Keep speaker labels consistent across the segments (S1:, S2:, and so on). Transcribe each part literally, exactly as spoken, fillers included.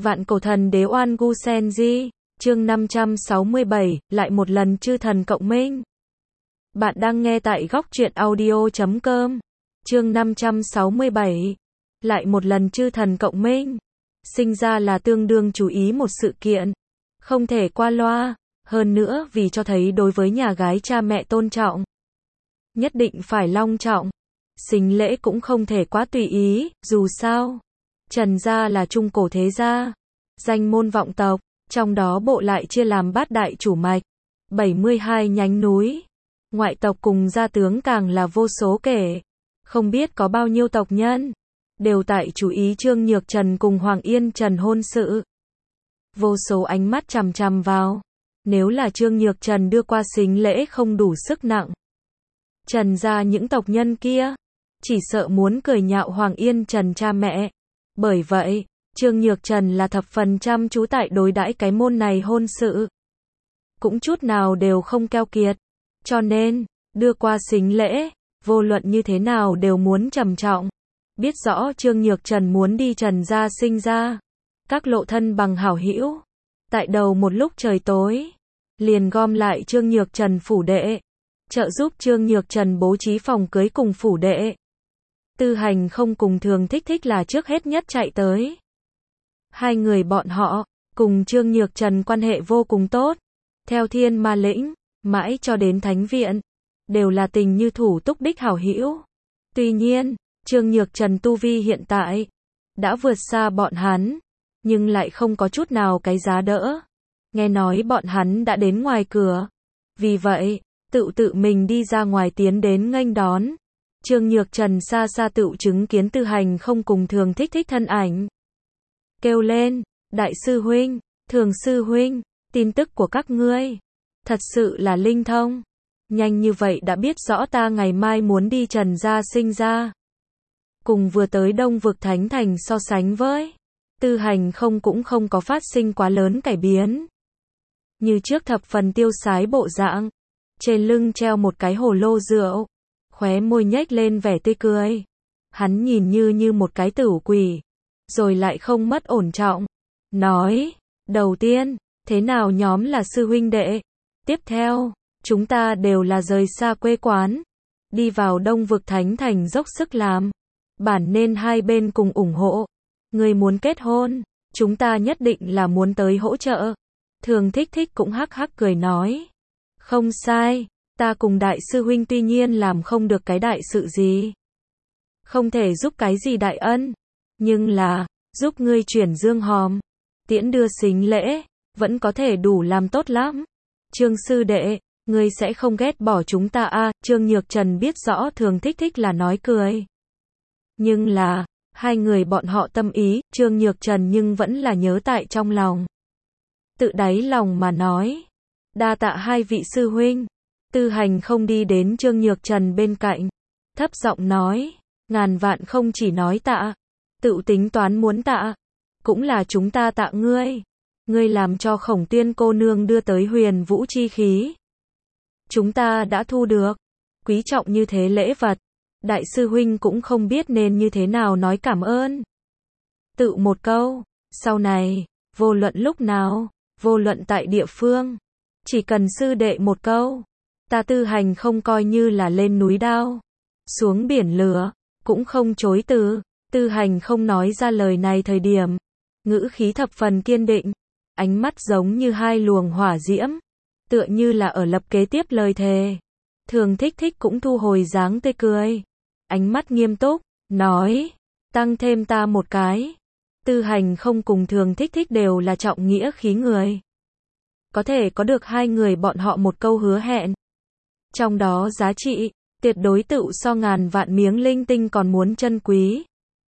S1: Vạn cổ thần đế oan gu sen di, chương năm trăm sáu mươi bảy, lại một lần chư thần cộng minh. Bạn đang nghe tại góc truyện audio chấm com. Chương năm trăm sáu mươi bảy, lại một lần chư thần cộng minh. Sinh ra là tương đương chú ý một sự kiện, không thể qua loa, hơn nữa vì cho thấy đối với nhà gái cha mẹ tôn trọng. Nhất định phải long trọng. Sính lễ cũng không thể quá tùy ý, dù sao Trần gia là trung cổ thế gia, danh môn vọng tộc, trong đó bộ lại chia làm bát đại chủ mạch, bảy mươi hai nhánh núi, ngoại tộc cùng gia tướng càng là vô số kể, không biết có bao nhiêu tộc nhân, đều tại chú ý Trương Nhược Trần cùng Hoàng Yên Trần hôn sự. Vô số ánh mắt chằm chằm vào, nếu là Trương Nhược Trần đưa qua sính lễ không đủ sức nặng, Trần gia những tộc nhân kia, chỉ sợ muốn cười nhạo Hoàng Yên Trần cha mẹ. Bởi vậy, Trương Nhược Trần là thập phần chăm chú tại đối đãi cái môn này hôn sự. Cũng chút nào đều không keo kiệt. Cho nên, đưa qua sính lễ, vô luận như thế nào đều muốn trầm trọng. Biết rõ Trương Nhược Trần muốn đi Trần gia sinh ra. Các lộ thân bằng hảo hữu. Tại đầu một lúc trời tối, liền gom lại Trương Nhược Trần phủ đệ. Trợ giúp Trương Nhược Trần bố trí phòng cưới cùng phủ đệ. Tư Hành không cùng Thường Thích Thích là trước hết nhất chạy tới. Hai người bọn họ, cùng Trương Nhược Trần quan hệ vô cùng tốt. Theo Thiên Ma Lĩnh, mãi cho đến Thánh Viện, đều là tình như thủ túc đích hảo hữu. Tuy nhiên, Trương Nhược Trần tu vi hiện tại, đã vượt xa bọn hắn, nhưng lại không có chút nào cái giá đỡ. Nghe nói bọn hắn đã đến ngoài cửa. Vì vậy, tự tự mình đi ra ngoài tiến đến nghênh đón. Trương Nhược Trần xa xa tự chứng kiến Tư Hành không cùng Thường Thích Thích thân ảnh. Kêu lên, đại sư huynh, Thường sư huynh, tin tức của các ngươi, thật sự là linh thông. Nhanh như vậy đã biết rõ ta ngày mai muốn đi Trần gia sinh ra. Cùng vừa tới Đông Vực Thánh Thành so sánh với, Tư Hành không cũng không có phát sinh quá lớn cải biến. Như trước thập phần tiêu sái bộ dạng, trên lưng treo một cái hồ lô rượu. Khóe môi nhếch lên vẻ tươi cười. Hắn nhìn như như một cái tử quỷ, rồi lại không mất ổn trọng. Nói, đầu tiên, thế nào nhóm là sư huynh đệ? Tiếp theo, chúng ta đều là rời xa quê quán, đi vào Đông Vực Thánh Thành dốc sức làm. Bản nên hai bên cùng ủng hộ. Người muốn kết hôn, chúng ta nhất định là muốn tới hỗ trợ. Thường Thích Thích cũng hắc hắc cười nói. Không sai. Ta cùng đại sư huynh tuy nhiên làm không được cái đại sự gì, không thể giúp cái gì đại ân, nhưng là, giúp ngươi chuyển dương hòm, tiễn đưa sính lễ, vẫn có thể đủ làm tốt lắm. Trương sư đệ, ngươi sẽ không ghét bỏ chúng ta à? Trương Nhược Trần biết rõ Thường Thích Thích là nói cười. Nhưng là, hai người bọn họ tâm ý, Trương Nhược Trần nhưng vẫn là nhớ tại trong lòng. Tự đáy lòng mà nói, đa tạ hai vị sư huynh. Tư Hành không đi đến Trương Nhược Trần bên cạnh, thấp giọng nói, ngàn vạn không chỉ nói tạ, tự tính toán muốn tạ, cũng là chúng ta tạ ngươi, ngươi làm cho Khổng Tiên cô nương đưa tới huyền vũ chi khí. Chúng ta đã thu được, quý trọng như thế lễ vật, đại sư huynh cũng không biết nên như thế nào nói cảm ơn. Tự một câu, sau này, vô luận lúc nào, vô luận tại địa phương, chỉ cần sư đệ một câu. Ta Tư Hành không coi như là lên núi đao, xuống biển lửa, cũng không chối từ. Tư Hành không nói ra lời này thời điểm, ngữ khí thập phần kiên định, ánh mắt giống như hai luồng hỏa diễm, tựa như là ở lập kế tiếp lời thề. Thường Thích Thích cũng thu hồi dáng tươi cười, ánh mắt nghiêm túc, nói, tăng thêm ta một cái. Tư Hành không cùng Thường Thích Thích đều là trọng nghĩa khí người, có thể có được hai người bọn họ một câu hứa hẹn, trong đó giá trị, tuyệt đối tự so ngàn vạn miếng linh tinh còn muốn chân quý.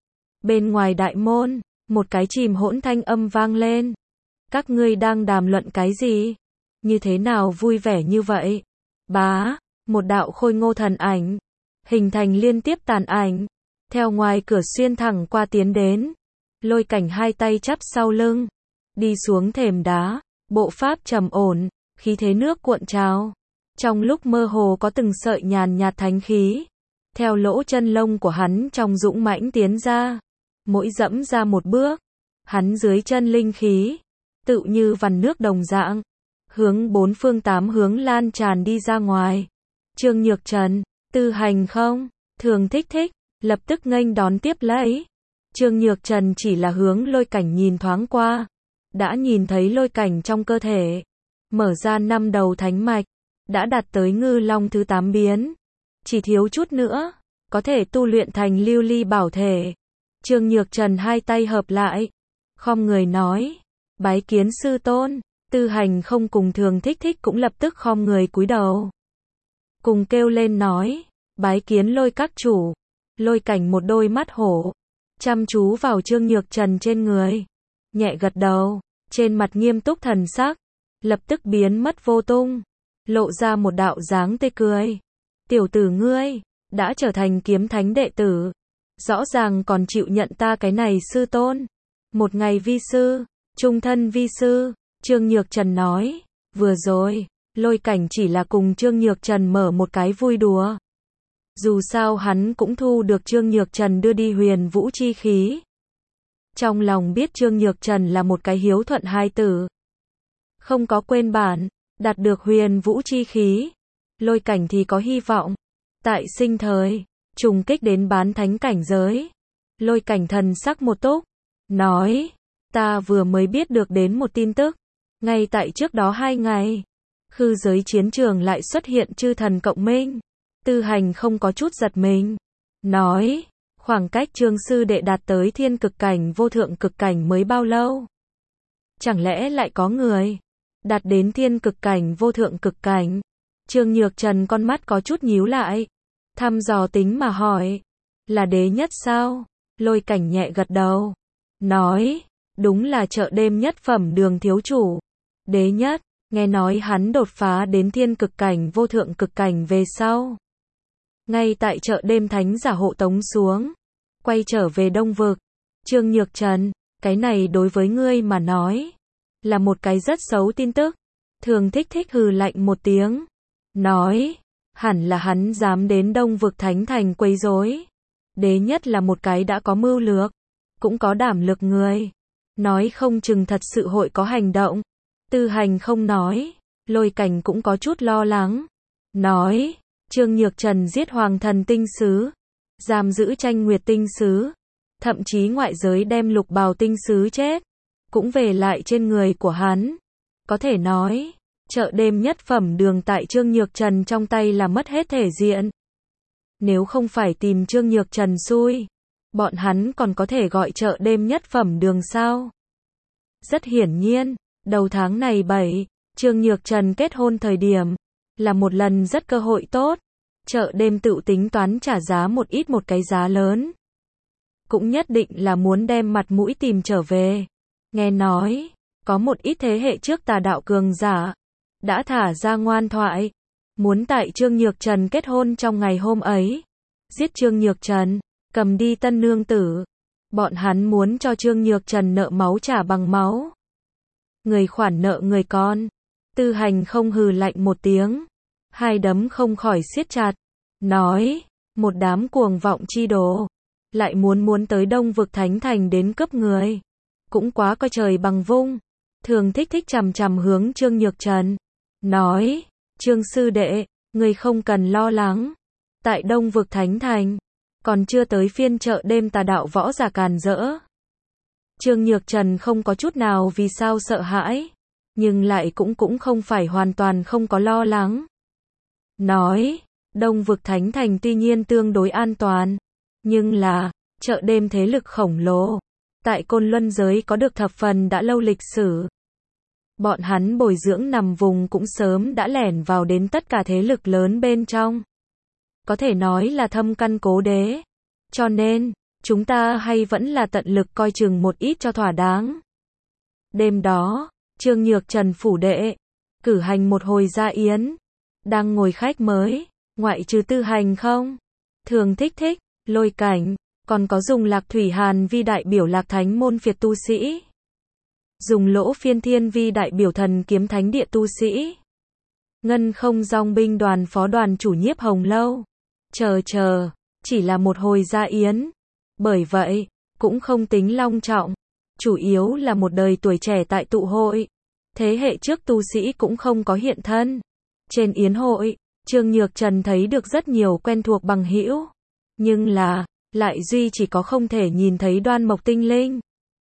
S1: Bên ngoài đại môn, một cái chìm hỗn thanh âm vang lên. Các ngươi đang đàm luận cái gì? Như thế nào vui vẻ như vậy? Bá, một đạo khôi ngô thần ảnh, hình thành liên tiếp tàn ảnh, theo ngoài cửa xuyên thẳng qua tiến đến. Lôi Cảnh hai tay chắp sau lưng, đi xuống thềm đá, bộ pháp trầm ổn, khí thế nước cuộn trào. Trong lúc mơ hồ có từng sợi nhàn nhạt thánh khí, theo lỗ chân lông của hắn trong dũng mãnh tiến ra, mỗi dẫm ra một bước, hắn dưới chân linh khí, tựu như vằn nước đồng dạng, hướng bốn phương tám hướng lan tràn đi ra ngoài. Trương Nhược Trần, Tư Hành không, Thường Thích Thích, lập tức nghênh đón tiếp lấy. Trương Nhược Trần chỉ là hướng Lôi Cảnh nhìn thoáng qua, đã nhìn thấy Lôi Cảnh trong cơ thể, mở ra năm đầu thánh mạch, đã đạt tới ngư long thứ tám biến, chỉ thiếu chút nữa, có thể tu luyện thành lưu ly bảo thể. Trương Nhược Trần hai tay hợp lại, khom người nói, bái kiến sư tôn. Tư Hành không cùng Thường Thích Thích cũng lập tức khom người cúi đầu, cùng kêu lên nói, bái kiến Lôi các chủ. Lôi Cảnh một đôi mắt hổ, chăm chú vào Trương Nhược Trần trên người, nhẹ gật đầu, trên mặt nghiêm túc thần sắc, lập tức biến mất vô tung, lộ ra một đạo dáng tươi cười. Tiểu tử ngươi, đã trở thành kiếm thánh đệ tử, rõ ràng còn chịu nhận ta cái này sư tôn. Một ngày vi sư, trung thân vi sư. Trương Nhược Trần nói, vừa rồi, Lôi Cảnh chỉ là cùng Trương Nhược Trần mở một cái vui đùa. Dù sao hắn cũng thu được Trương Nhược Trần đưa đi huyền vũ chi khí. Trong lòng biết Trương Nhược Trần là một cái hiếu thuận hai tử, không có quên bản, đạt được huyền vũ chi khí. Lôi Cảnh thì có hy vọng, tại sinh thời, trùng kích đến bán thánh cảnh giới. Lôi Cảnh thần sắc một túc, nói, ta vừa mới biết được đến một tin tức, ngay tại trước đó hai ngày, khư giới chiến trường lại xuất hiện chư thần cộng minh. Tư Hành không có chút giật mình, nói, khoảng cách Trương sư đệ đạt tới thiên cực cảnh vô thượng cực cảnh mới bao lâu? Chẳng lẽ lại có người đạt đến thiên cực cảnh vô thượng cực cảnh? Trương Nhược Trần con mắt có chút nhíu lại, thăm dò tính mà hỏi, là đế nhất sao? Lôi Cảnh nhẹ gật đầu, nói, đúng là chợ đêm nhất phẩm Đường thiếu chủ. Đế nhất, nghe nói hắn đột phá đến thiên cực cảnh vô thượng cực cảnh về sau, ngay tại chợ đêm thánh giả hộ tống xuống, quay trở về Đông Vực. Trương Nhược Trần, cái này đối với ngươi mà nói, là một cái rất xấu tin tức. Thường Thích Thích hừ lạnh một tiếng, nói, hẳn là hắn dám đến Đông Vực Thánh Thành quấy rối. Đế nhất là một cái đã có mưu lược, cũng có đảm lực người, nói không chừng thật sự hội có hành động. Tư Hành không nói, Lôi Cảnh cũng có chút lo lắng, nói, Trương Nhược Trần giết Hoàng Thần Tinh Sứ, giam giữ Tranh Nguyệt Tinh Sứ, thậm chí ngoại giới đem Lục Bào Tinh Sứ chết, cũng về lại trên người của hắn. Có thể nói, chợ đêm nhất phẩm Đường tại Trương Nhược Trần trong tay là mất hết thể diện. Nếu không phải tìm Trương Nhược Trần xui, bọn hắn còn có thể gọi chợ đêm nhất phẩm Đường sao? Rất hiển nhiên, đầu tháng này bảy, Trương Nhược Trần kết hôn thời điểm, là một lần rất cơ hội tốt. Chợ đêm tự tính toán trả giá một ít một cái giá lớn, cũng nhất định là muốn đem mặt mũi tìm trở về. Nghe nói, có một ít thế hệ trước tà đạo cường giả, đã thả ra ngoan thoại, muốn tại Trương Nhược Trần kết hôn trong ngày hôm ấy, giết Trương Nhược Trần, cầm đi tân nương tử. Bọn hắn muốn cho Trương Nhược Trần nợ máu trả bằng máu. Người khoản nợ người con. Tư Hành không hừ lạnh một tiếng, hai đấm không khỏi siết chặt, nói, một đám cuồng vọng chi đồ, lại muốn muốn tới Đông Vực Thánh Thành đến cướp người, cũng quá coi trời bằng vung. Thường Thích Thích chằm chằm hướng Trương Nhược Trần, nói, Trương sư đệ, người không cần lo lắng, tại Đông Vực Thánh Thành, còn chưa tới phiên chợ đêm tà đạo võ giả càn rỡ. Trương Nhược Trần không có chút nào vì sao sợ hãi, nhưng lại cũng cũng không phải hoàn toàn không có lo lắng. Nói, Đông Vực Thánh Thành tuy nhiên tương đối an toàn, nhưng là, chợ đêm thế lực khổng lồ, tại Côn Luân giới có được thập phần đã lâu lịch sử. Bọn hắn bồi dưỡng nằm vùng cũng sớm đã lẻn vào đến tất cả thế lực lớn bên trong. Có thể nói là thâm căn cố đế. Cho nên, chúng ta hay vẫn là tận lực coi chừng một ít cho thỏa đáng. Đêm đó, Trương Nhược Trần phủ đệ, cử hành một hồi gia yến. Đang ngồi khách mới, ngoại trừ Tư Hành không, Thường Thích Thích, Lôi Cảnh, còn có dùng Lạc Thủy Hàn vi đại biểu Lạc Thánh môn phiệt tu sĩ, dùng Lỗ Phiên Thiên vi đại biểu Thần Kiếm Thánh địa tu sĩ, Ngân Không Dòng binh đoàn phó đoàn chủ Nhiếp Hồng Lâu. Chờ chờ, chỉ là một hồi gia yến, bởi vậy cũng không tính long trọng. chủ yếu là một đời tuổi trẻ tại tụ hội. Thế hệ trước tu sĩ cũng không có hiện thân. Trên yến hội, Trương Nhược Trần thấy được rất nhiều quen thuộc bằng hữu, nhưng là, lại duy chỉ có không thể nhìn thấy Đoan Mộc Tinh Linh.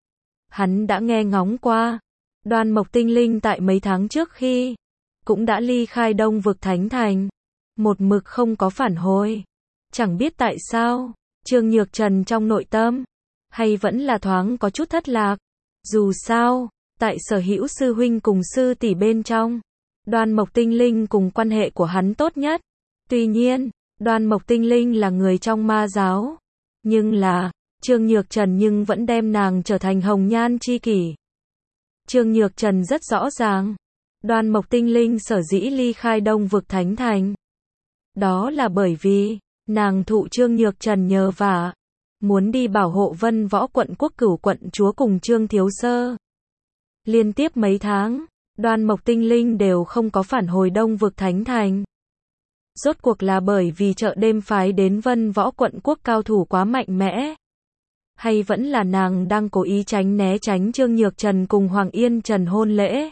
S1: Hắn đã nghe ngóng qua, Đoan Mộc Tinh Linh tại mấy tháng trước khi cũng đã ly khai Đông Vực Thánh Thành, một mực không có phản hồi. Chẳng biết tại sao, Trương Nhược Trần trong nội tâm, hay vẫn là thoáng có chút thất lạc. Dù sao, tại sở hữu sư huynh cùng sư tỷ bên trong, Đoan Mộc Tinh Linh cùng quan hệ của hắn tốt nhất. Tuy nhiên, Đoan Mộc Tinh Linh là người trong ma giáo, nhưng là, Trương Nhược Trần nhưng vẫn đem nàng trở thành hồng nhan chi kỷ. Trương Nhược Trần rất rõ ràng, Đoan Mộc Tinh Linh sở dĩ ly khai Đông Vực Thánh Thành. Đó là bởi vì, nàng thụ Trương Nhược Trần nhờ vả, muốn đi bảo hộ Vân Võ quận quốc cửu quận chúa cùng Trương Thiếu Sơ. Liên tiếp mấy tháng, Đoan Mộc Tinh Linh đều không có phản hồi Đông Vực Thánh Thành. Rốt cuộc là bởi vì chợ đêm phái đến Vân Võ quận quốc cao thủ quá mạnh mẽ, hay vẫn là nàng đang cố ý tránh né tránh Trương Nhược Trần cùng Hoàng Yên Trần hôn lễ.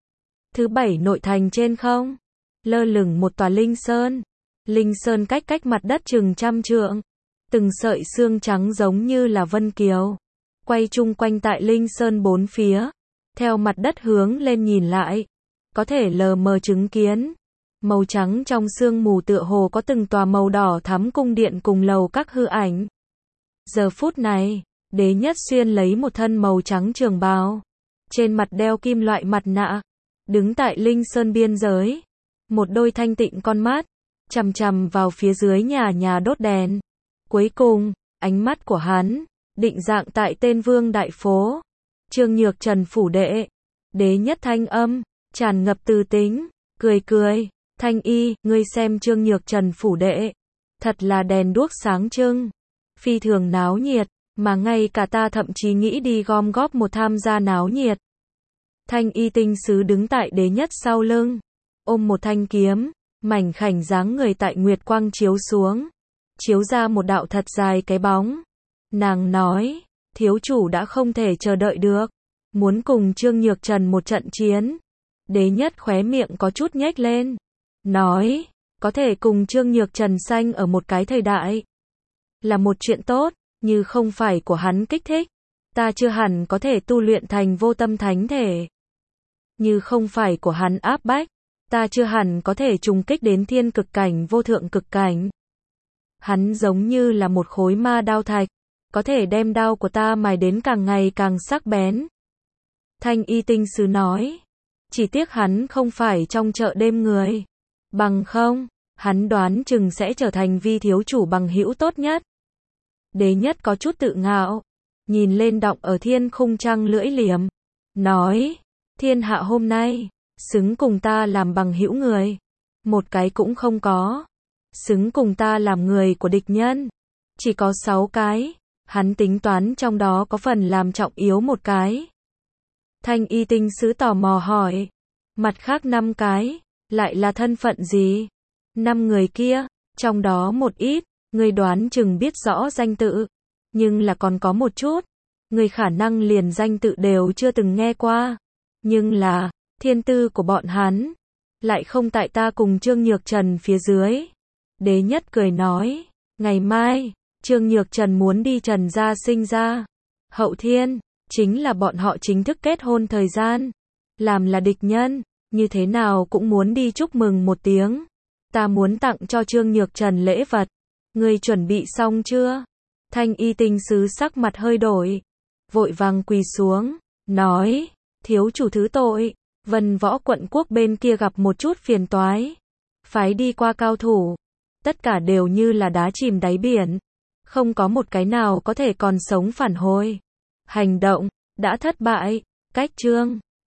S1: Thứ bảy, nội thành trên không, lơ lửng một tòa linh sơn. Linh sơn cách cách mặt đất chừng trăm trượng, từng sợi xương trắng giống như là vân kiều, quay chung quanh tại linh sơn bốn phía. Theo mặt đất hướng lên nhìn lại, có thể lờ mờ chứng kiến, màu trắng trong sương mù tựa hồ có từng tòa màu đỏ thắm cung điện cùng lầu các hư ảnh. Giờ phút này, Đế Nhất Xuyên lấy một thân màu trắng trường bào, trên mặt đeo kim loại mặt nạ, đứng tại linh sơn biên giới, một đôi thanh tịnh con mắt chằm chằm vào phía dưới nhà nhà đốt đèn. Cuối cùng, ánh mắt của hắn định dạng tại tên Vương Đại Phố, Trương Nhược Trần phủ đệ. Đế Nhất thanh âm tràn ngập từ tính, cười cười, "Thanh y, ngươi xem Trương Nhược Trần phủ đệ, thật là đèn đuốc sáng trưng, phi thường náo nhiệt, mà ngay cả ta thậm chí nghĩ đi gom góp một tham gia náo nhiệt." Thanh y tinh sứ đứng tại Đế Nhất sau lưng, ôm một thanh kiếm, mảnh khảnh dáng người tại nguyệt quang chiếu xuống, chiếu ra một đạo thật dài cái bóng. Nàng nói, thiếu chủ đã không thể chờ đợi được, muốn cùng Trương Nhược Trần một trận chiến. Đế Nhất khóe miệng có chút nhếch lên, nói, có thể cùng Trương Nhược Trần sanh ở một cái thời đại, là một chuyện tốt, như không phải của hắn kích thích, ta chưa hẳn có thể tu luyện thành vô tâm thánh thể. Như không phải của hắn áp bách, ta chưa hẳn có thể trùng kích đến thiên cực cảnh vô thượng cực cảnh. Hắn giống như là một khối ma đao thạch, có thể đem đao của ta mài đến càng ngày càng sắc bén. Thanh y tinh sứ nói, chỉ tiếc hắn không phải trong chợ đêm người, bằng không, hắn đoán chừng sẽ trở thành vi thiếu chủ bằng hữu tốt nhất. Đế Nhất có chút tự ngạo, nhìn lên đọng ở thiên khung trăng lưỡi liềm, nói, thiên hạ hôm nay, xứng cùng ta làm bằng hữu người, một cái cũng không có. Xứng cùng ta làm người của địch nhân, chỉ có sáu cái, hắn tính toán trong đó có phần làm trọng yếu một cái. Thanh y tinh sứ tò mò hỏi, mặt khác năm cái, lại là thân phận gì? Năm người kia, trong đó một ít, người đoán chừng biết rõ danh tự, nhưng là còn có một chút, người khả năng liền danh tự đều chưa từng nghe qua, nhưng là, thiên tư của bọn hắn, lại không tại ta cùng Trương Nhược Trần phía dưới. Đế Nhất cười nói, ngày mai, Trương Nhược Trần muốn đi Trần gia sinh ra. Hậu thiên, chính là bọn họ chính thức kết hôn thời gian. Làm là địch nhân, như thế nào cũng muốn đi chúc mừng một tiếng. Ta muốn tặng cho Trương Nhược Trần lễ vật. Ngươi chuẩn bị xong chưa? Thanh y tinh sứ sắc mặt hơi đổi, vội vàng quỳ xuống, nói, thiếu chủ thứ tội, Vân Võ quận quốc bên kia gặp một chút phiền toái, phái đi qua cao thủ, tất cả đều như là đá chìm đáy biển, không có một cái nào có thể còn sống phản hồi. Hành động đã thất bại. Cách chương